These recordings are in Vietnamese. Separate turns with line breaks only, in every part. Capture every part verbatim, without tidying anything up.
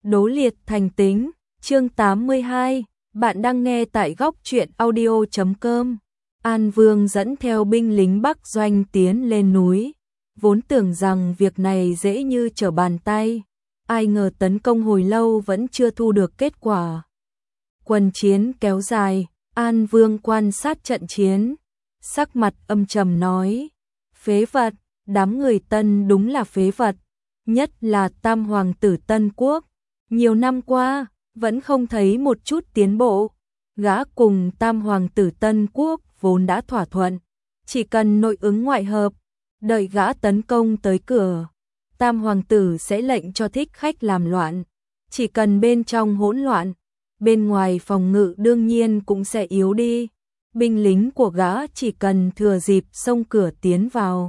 Đố liệt thành tính, chương tám mươi hai, bạn đang nghe tại góc truyện audio chấm com. An Vương dẫn theo binh lính Bắc Doanh tiến lên núi, vốn tưởng rằng việc này dễ như trở bàn tay, ai ngờ tấn công hồi lâu vẫn chưa thu được kết quả. Quân chiến kéo dài, An Vương quan sát trận chiến, sắc mặt âm trầm nói, phế vật, đám người Tân đúng là phế vật, nhất là Tam hoàng tử Tân Quốc. Nhiều năm qua, vẫn không thấy một chút tiến bộ. Gã cùng Tam hoàng tử Tân Quốc vốn đã thỏa thuận, chỉ cần nội ứng ngoại hợp, đợi gã tấn công tới cửa, Tam hoàng tử sẽ lệnh cho thích khách làm loạn. Chỉ cần bên trong hỗn loạn, bên ngoài phòng ngự đương nhiên cũng sẽ yếu đi. Binh lính của gã chỉ cần thừa dịp xông cửa tiến vào.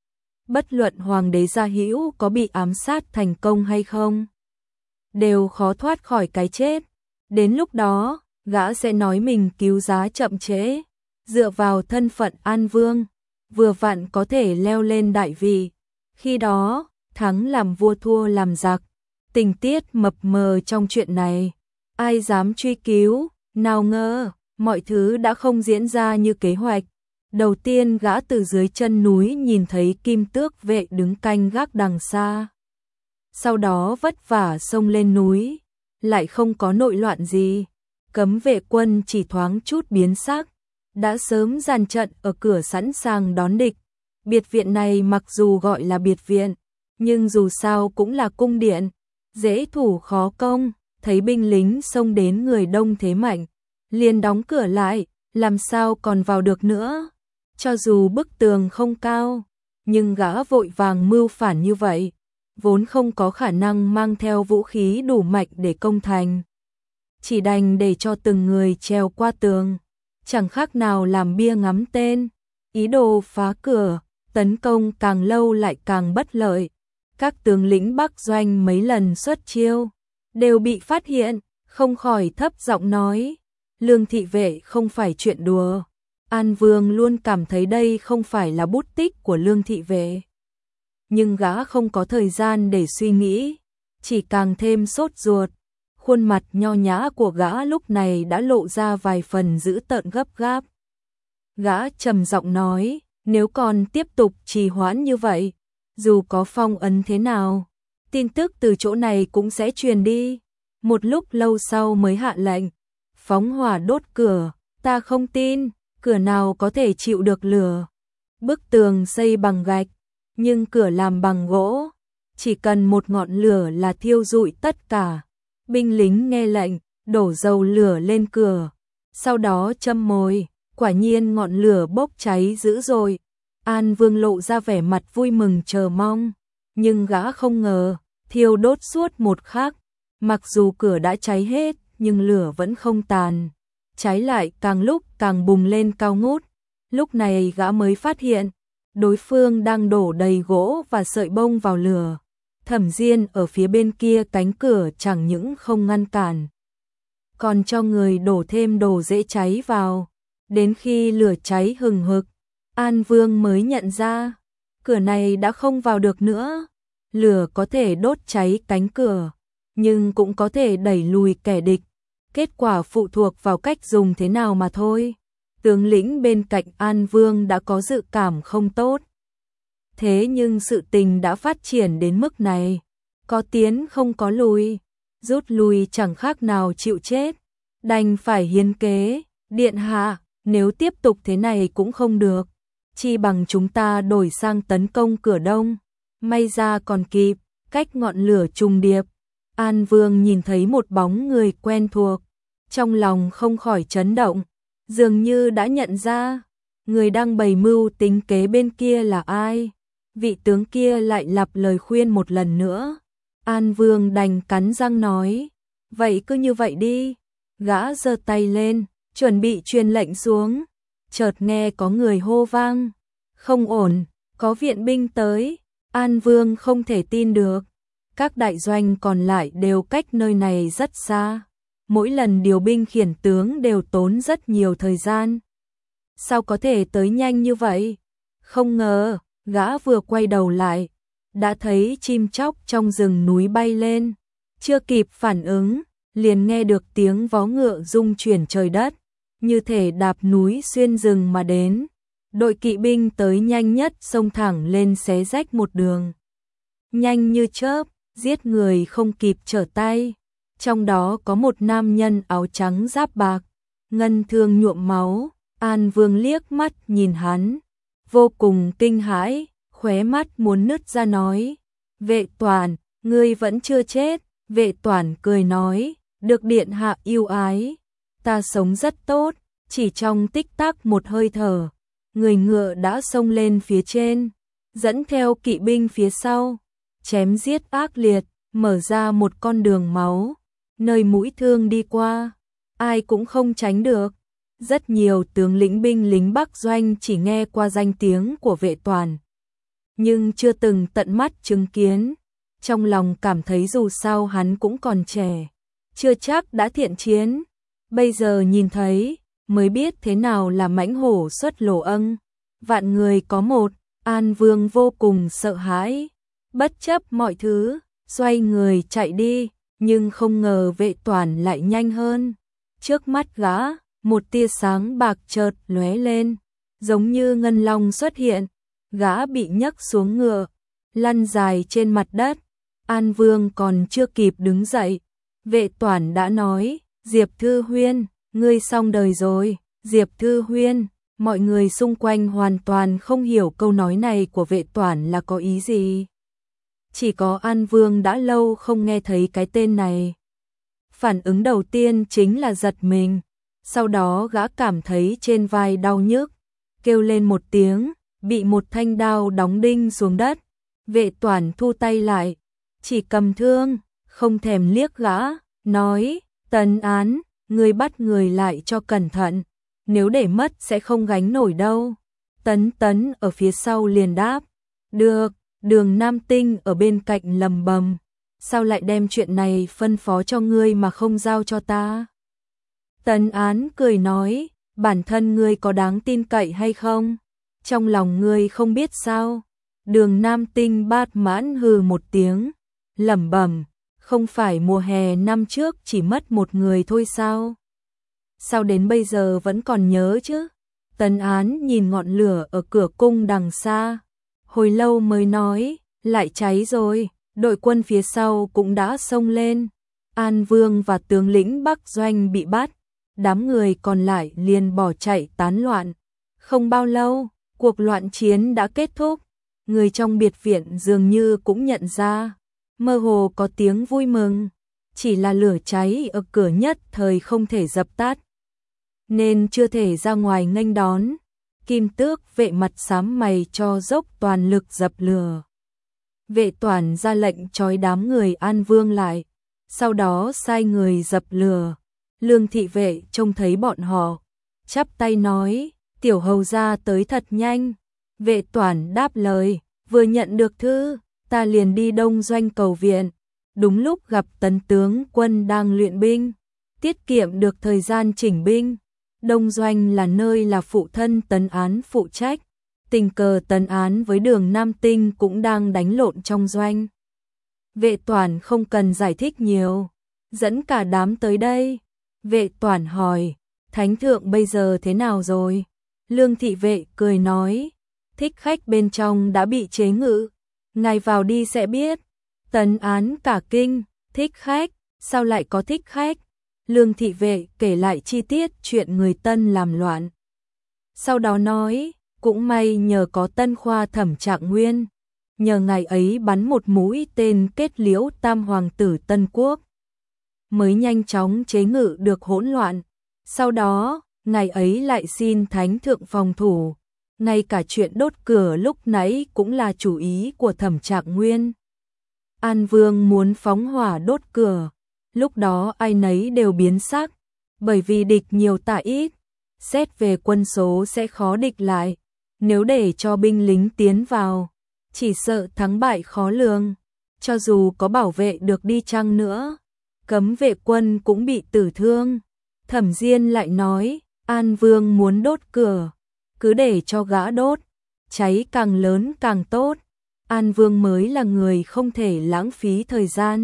Bất luận hoàng đế Gia Hữu có bị ám sát thành công hay không, đều khó thoát khỏi cái chết. Đến lúc đó, gã sẽ nói mình cứu giá chậm trễ, dựa vào thân phận An Vương, vừa vặn có thể leo lên đại vị. Khi đó, thắng làm vua thua làm giặc. Tình tiết mập mờ trong chuyện này, ai dám truy cứu, nào ngờ, mọi thứ đã không diễn ra như kế hoạch. Đầu tiên gã từ dưới chân núi nhìn thấy Kim Tước vệ đứng canh gác đằng xa. Sau đó vất vả xông lên núi, lại không có nội loạn gì. Cấm vệ quân chỉ thoáng chút biến sắc, đã sớm dàn trận ở cửa sẵn sàng đón địch. Biệt viện này mặc dù gọi là biệt viện, nhưng dù sao cũng là cung điện, dễ thủ khó công. Thấy binh lính xông đến người đông thế mạnh, liền đóng cửa lại, làm sao còn vào được nữa. Cho dù bức tường không cao, nhưng gã vội vàng mưu phản như vậy, vốn không có khả năng mang theo vũ khí đủ mạnh để công thành. Chỉ đành để cho từng người trèo qua tường, chẳng khác nào làm bia ngắm tên. Ý đồ phá cửa, tấn công càng lâu lại càng bất lợi. Các tướng lĩnh Bắc Doanh mấy lần xuất chiêu, đều bị phát hiện, không khỏi thấp giọng nói, Lương thị vệ không phải chuyện đùa. An Vương luôn cảm thấy đây không phải là bút tích của Lương thị vệ. Nhưng gã không có thời gian để suy nghĩ, chỉ càng thêm sốt ruột. Khuôn mặt nho nhã của gã lúc này đã lộ ra vài phần dữ tợn gấp gáp. Gã trầm giọng nói, nếu còn tiếp tục trì hoãn như vậy, dù có phong ấn thế nào, tin tức từ chỗ này cũng sẽ truyền đi. Một lúc lâu sau mới hạ lệnh, phóng hỏa đốt cửa. Ta không tin, cửa nào có thể chịu được lửa. Bức tường xây bằng gạch, nhưng cửa làm bằng gỗ, chỉ cần một ngọn lửa là thiêu rụi tất cả. Binh lính nghe lệnh, đổ dầu lửa lên cửa, sau đó châm mồi, quả nhiên ngọn lửa bốc cháy dữ dội. An Vương lộ ra vẻ mặt vui mừng chờ mong, nhưng gã không ngờ, thiêu đốt suốt một khắc, mặc dù cửa đã cháy hết, nhưng lửa vẫn không tàn, cháy lại càng lúc càng bùng lên cao ngút. Lúc này gã mới phát hiện, đối phương đang đổ đầy gỗ và sợi bông vào lửa. Thẩm Diên ở phía bên kia cánh cửa chẳng những không ngăn cản, còn cho người đổ thêm đồ dễ cháy vào. Đến khi lửa cháy hừng hực, An Vương mới nhận ra, cửa này đã không vào được nữa. Lửa có thể đốt cháy cánh cửa, nhưng cũng có thể đẩy lùi kẻ địch. Kết quả phụ thuộc vào cách dùng thế nào mà thôi. Tướng lĩnh bên cạnh An Vương đã có dự cảm không tốt. Thế nhưng sự tình đã phát triển đến mức này, có tiến không có lùi, rút lui chẳng khác nào chịu chết, đành phải hiến kế. Điện hạ, nếu tiếp tục thế này cũng không được, chi bằng chúng ta đổi sang tấn công cửa đông. May ra còn kịp, cách ngọn lửa trùng điệp. An Vương nhìn thấy một bóng người quen thuộc, trong lòng không khỏi chấn động, dường như đã nhận ra, người đang bày mưu tính kế bên kia là ai. Vị tướng kia lại lặp lời khuyên một lần nữa. An Vương đành cắn răng nói, vậy cứ như vậy đi. Gã giơ tay lên, chuẩn bị truyền lệnh xuống, chợt nghe có người hô vang, không ổn, có viện binh tới. An Vương không thể tin được, các đại doanh còn lại đều cách nơi này rất xa, mỗi lần điều binh khiển tướng đều tốn rất nhiều thời gian. Sao có thể tới nhanh như vậy? Không ngờ, gã vừa quay đầu lại, đã thấy chim chóc trong rừng núi bay lên, Chưa kịp phản ứng, liền nghe được tiếng vó ngựa rung chuyển trời đất, như thể đạp núi xuyên rừng mà đến. Đội kỵ binh tới nhanh nhất xông thẳng lên xé rách một đường. Nhanh như chớp, giết người không kịp trở tay. Trong đó có một nam nhân áo trắng giáp bạc, ngân thương nhuộm máu. An Vương liếc mắt nhìn hắn, vô cùng kinh hãi, khóe mắt muốn nứt ra nói: Vệ Toàn, ngươi vẫn chưa chết. Vệ Toàn cười nói: được điện hạ yêu ái, ta sống rất tốt. Chỉ trong tích tắc một hơi thở, người ngựa đã xông lên phía trên, dẫn theo kỵ binh phía sau, chém giết ác liệt, mở ra một con đường máu, nơi mũi thương đi qua, ai cũng không tránh được. Rất nhiều tướng lĩnh binh lính Bắc Doanh chỉ nghe qua danh tiếng của Vệ Toàn, nhưng chưa từng tận mắt chứng kiến, trong lòng cảm thấy dù sao hắn cũng còn trẻ, chưa chắc đã thiện chiến. Bây giờ nhìn thấy, mới biết thế nào là mãnh hổ xuất lồ âng, vạn người có một. An Vương vô cùng sợ hãi, bất chấp mọi thứ, xoay người chạy đi, nhưng không ngờ Vệ Toàn lại nhanh hơn. Trước mắt gã, một tia sáng bạc chợt lóe lên, giống như ngân long xuất hiện, gã bị nhấc xuống ngựa, lăn dài trên mặt đất. An Vương còn chưa kịp đứng dậy, Vệ Toàn đã nói: Diệp Thư Huyên, ngươi xong đời rồi. Diệp Thư Huyên, mọi người xung quanh hoàn toàn không hiểu câu nói này của Vệ Toàn là có ý gì. Chỉ có An Vương đã lâu không nghe thấy cái tên này. Phản ứng đầu tiên chính là giật mình, sau đó gã cảm thấy trên vai đau nhức, kêu lên một tiếng, bị một thanh đao đóng đinh xuống đất. Vệ Toàn thu tay lại, chỉ cầm thương, không thèm liếc gã, nói: Tấn Án, ngươi bắt người lại cho cẩn thận, nếu để mất sẽ không gánh nổi đâu. Tấn Tấn ở phía sau liền đáp: được. Đường Nam Tinh ở bên cạnh lầm bầm: sao lại đem chuyện này phân phó cho ngươi mà không giao cho ta? Tấn Án cười nói: bản thân ngươi có đáng tin cậy hay không? Trong lòng ngươi không biết sao? Đường Nam Tinh bát mãn hừ một tiếng, lẩm bẩm: không phải mùa hè năm trước chỉ mất một người thôi sao? Sao đến bây giờ vẫn còn nhớ chứ? Tấn Án nhìn ngọn lửa ở cửa cung đằng xa, hồi lâu mới nói: lại cháy rồi. Đội quân phía sau cũng đã xông lên. An Vương và tướng lĩnh Bắc Doanh bị bắt, đám người còn lại liền bỏ chạy tán loạn. Không bao lâu, cuộc loạn chiến đã kết thúc. Người trong biệt viện dường như cũng nhận ra, mơ hồ có tiếng vui mừng, chỉ là lửa cháy ở cửa nhất thời không thể dập tắt, nên chưa thể ra ngoài nghênh đón. Kim Tước vệ mặt xám mày cho dốc toàn lực dập lửa. Vệ Toàn ra lệnh trói đám người An Vương lại, sau đó sai người dập lửa. Lương thị vệ trông thấy bọn họ, chắp tay nói: tiểu hầu gia tới thật nhanh. Vệ Toàn đáp lời: vừa nhận được thư, ta liền đi Đông Doanh cầu viện, đúng lúc gặp Tấn tướng quân đang luyện binh, tiết kiệm được thời gian chỉnh binh. Đông Doanh là nơi là phụ thân Tấn Án phụ trách, tình cờ Tấn Án với Đường Nam Tinh cũng đang đánh lộn trong doanh. Vệ Toàn không cần giải thích nhiều, dẫn cả đám tới đây. Vệ Toàn hỏi: Thánh thượng bây giờ thế nào rồi? Lương thị vệ cười nói: thích khách bên trong đã bị chế ngự, ngài vào đi sẽ biết. Tấn Án cả kinh: thích khách? Sao lại có thích khách? Lương thị vệ kể lại chi tiết chuyện người Tân làm loạn. Sau đó nói: cũng may nhờ có Tân Khoa Thẩm Trạng Nguyên, nhờ ngài ấy bắn một mũi tên kết liễu tam hoàng tử Tân Quốc, mới nhanh chóng chế ngự được hỗn loạn. Sau đó, ngài ấy lại xin Thánh thượng phòng thủ. Ngay cả chuyện đốt cửa lúc nãy cũng là chủ ý của Thẩm Trạng Nguyên. An Vương muốn phóng hỏa đốt cửa, lúc đó ai nấy đều biến sắc, bởi vì địch nhiều tà ít, xét về quân số sẽ khó địch lại. Nếu để cho binh lính tiến vào, chỉ sợ thắng bại khó lường. Cho dù có bảo vệ được đi chăng nữa, cấm vệ quân cũng bị tử thương. Thẩm Diên lại nói: An Vương muốn đốt cửa, cứ để cho gã đốt, cháy càng lớn càng tốt. An Vương mới là người không thể lãng phí thời gian.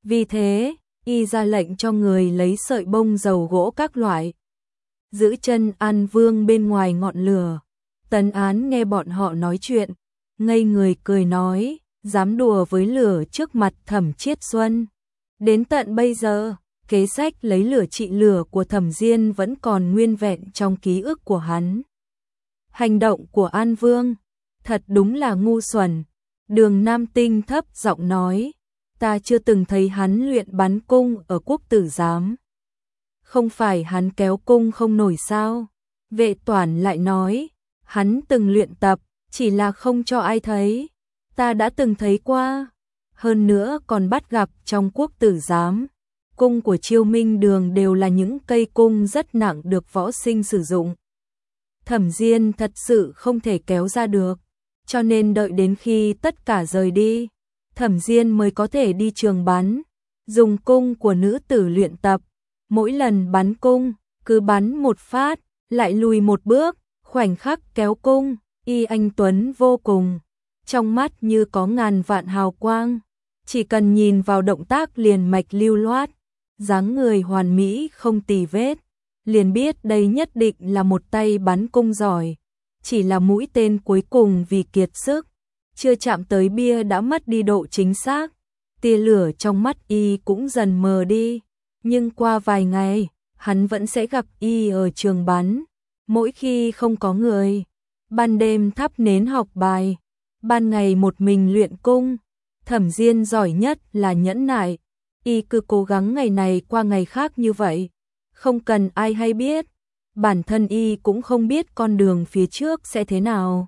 Vì thế, y ra lệnh cho người lấy sợi bông dầu gỗ các loại, giữ chân An Vương bên ngoài ngọn lửa. Tấn Án nghe bọn họ nói chuyện, ngây người cười nói, dám đùa với lửa trước mặt Thẩm Chiết Xuân. Đến tận bây giờ, kế sách lấy lửa trị lửa của Thẩm Diên vẫn còn nguyên vẹn trong ký ức của hắn. Hành động của An Vương, thật đúng là ngu xuẩn. Đường Nam Tinh thấp giọng nói, ta chưa từng thấy hắn luyện bắn cung ở Quốc Tử Giám. Không phải hắn kéo cung không nổi sao? Vệ Toản lại nói, hắn từng luyện tập, chỉ là không cho ai thấy. Ta đã từng thấy qua, hơn nữa còn bắt gặp trong Quốc Tử Giám. Cung của Chiêu Minh Đường đều là những cây cung rất nặng được võ sinh sử dụng. Thẩm Diên thật sự không thể kéo ra được, cho nên đợi đến khi tất cả rời đi, Thẩm Diên mới có thể đi trường bắn, dùng cung của nữ tử luyện tập. Mỗi lần bắn cung, cứ bắn một phát, lại lùi một bước, khoảnh khắc kéo cung, y anh tuấn vô cùng, trong mắt như có ngàn vạn hào quang, chỉ cần nhìn vào động tác liền mạch lưu loát, dáng người hoàn mỹ không tì vết, liền biết đây nhất định là một tay bắn cung giỏi. Chỉ là mũi tên cuối cùng vì kiệt sức, chưa chạm tới bia đã mất đi độ chính xác, tia lửa trong mắt y cũng dần mờ đi. Nhưng qua vài ngày, hắn vẫn sẽ gặp y ở trường bắn, mỗi khi không có người, ban đêm thắp nến học bài, ban ngày một mình luyện cung. Thẩm Diên giỏi nhất là nhẫn nại, y cứ cố gắng ngày này qua ngày khác như vậy, không cần ai hay biết, bản thân y cũng không biết con đường phía trước sẽ thế nào.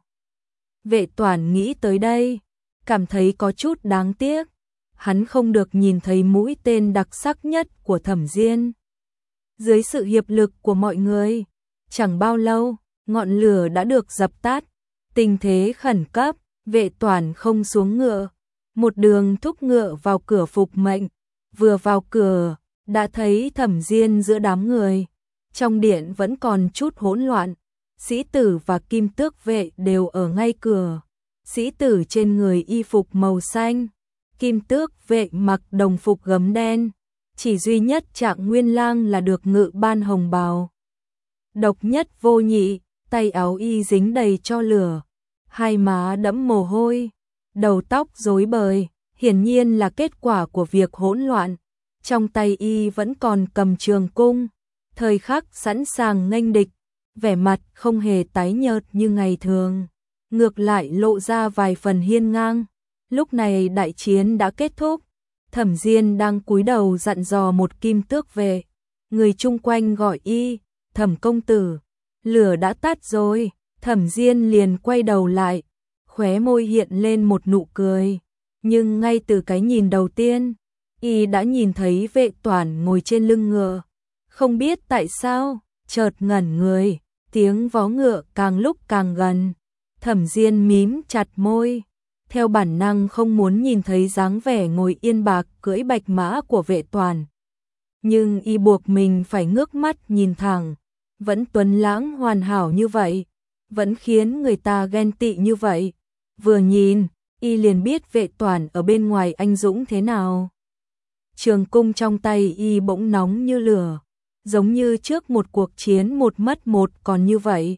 Vệ Toản nghĩ tới đây, cảm thấy có chút đáng tiếc. Hắn không được nhìn thấy mũi tên đặc sắc nhất của Thẩm Diên. Dưới sự hiệp lực của mọi người, chẳng bao lâu, ngọn lửa đã được dập tắt. Tình thế khẩn cấp, Vệ Toản không xuống ngựa, một đường thúc ngựa vào cửa phục mệnh. Vừa vào cửa, đã thấy Thẩm Diên giữa đám người. Trong điện vẫn còn chút hỗn loạn, sĩ tử và kim tước vệ đều ở ngay cửa. Sĩ tử trên người y phục màu xanh, kim tước vệ mặc đồng phục gấm đen, chỉ duy nhất Trạng Nguyên Lang là được ngự ban hồng bào. Độc nhất vô nhị, tay áo y dính đầy tro lửa, hai má đẫm mồ hôi, đầu tóc rối bời, hiển nhiên là kết quả của việc hỗn loạn. Trong tay y vẫn còn cầm trường cung, thời khắc sẵn sàng nghênh địch, vẻ mặt không hề tái nhợt như ngày thường, ngược lại lộ ra vài phần hiên ngang. Lúc này đại chiến đã kết thúc, Thẩm Diên đang cúi đầu dặn dò một kim tước vệ, người chung quanh gọi y, Thẩm công tử, lửa đã tắt rồi. Thẩm Diên liền quay đầu lại, khóe môi hiện lên một nụ cười, nhưng ngay từ cái nhìn đầu tiên, y đã nhìn thấy Vệ Toản ngồi trên lưng ngựa, không biết tại sao, chợt ngẩn người, tiếng vó ngựa càng lúc càng gần. Thẩm Diên mím chặt môi, theo bản năng không muốn nhìn thấy dáng vẻ ngồi yên bạc cưỡi bạch mã của Vệ Toản. Nhưng y buộc mình phải ngước mắt nhìn thẳng, vẫn tuấn lãng hoàn hảo như vậy, vẫn khiến người ta ghen tị như vậy. Vừa nhìn, y liền biết Vệ Toản ở bên ngoài anh dũng thế nào. Trường cung trong tay y bỗng nóng như lửa, giống như trước một cuộc chiến một mất một còn như vậy.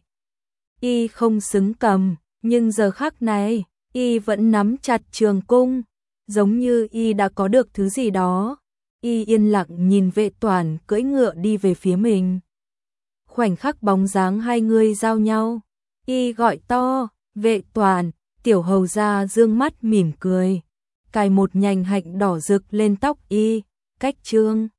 Y không xứng cầm, nhưng giờ khắc này, y vẫn nắm chặt trường cung, giống như y đã có được thứ gì đó. Y yên lặng nhìn Vệ Toản cưỡi ngựa đi về phía mình. Khoảnh khắc bóng dáng hai người giao nhau, y gọi to, Vệ Toản. Tiểu hầu gia dương mắt mỉm cười, cài một nhành hạnh đỏ rực lên tóc y, cách trương.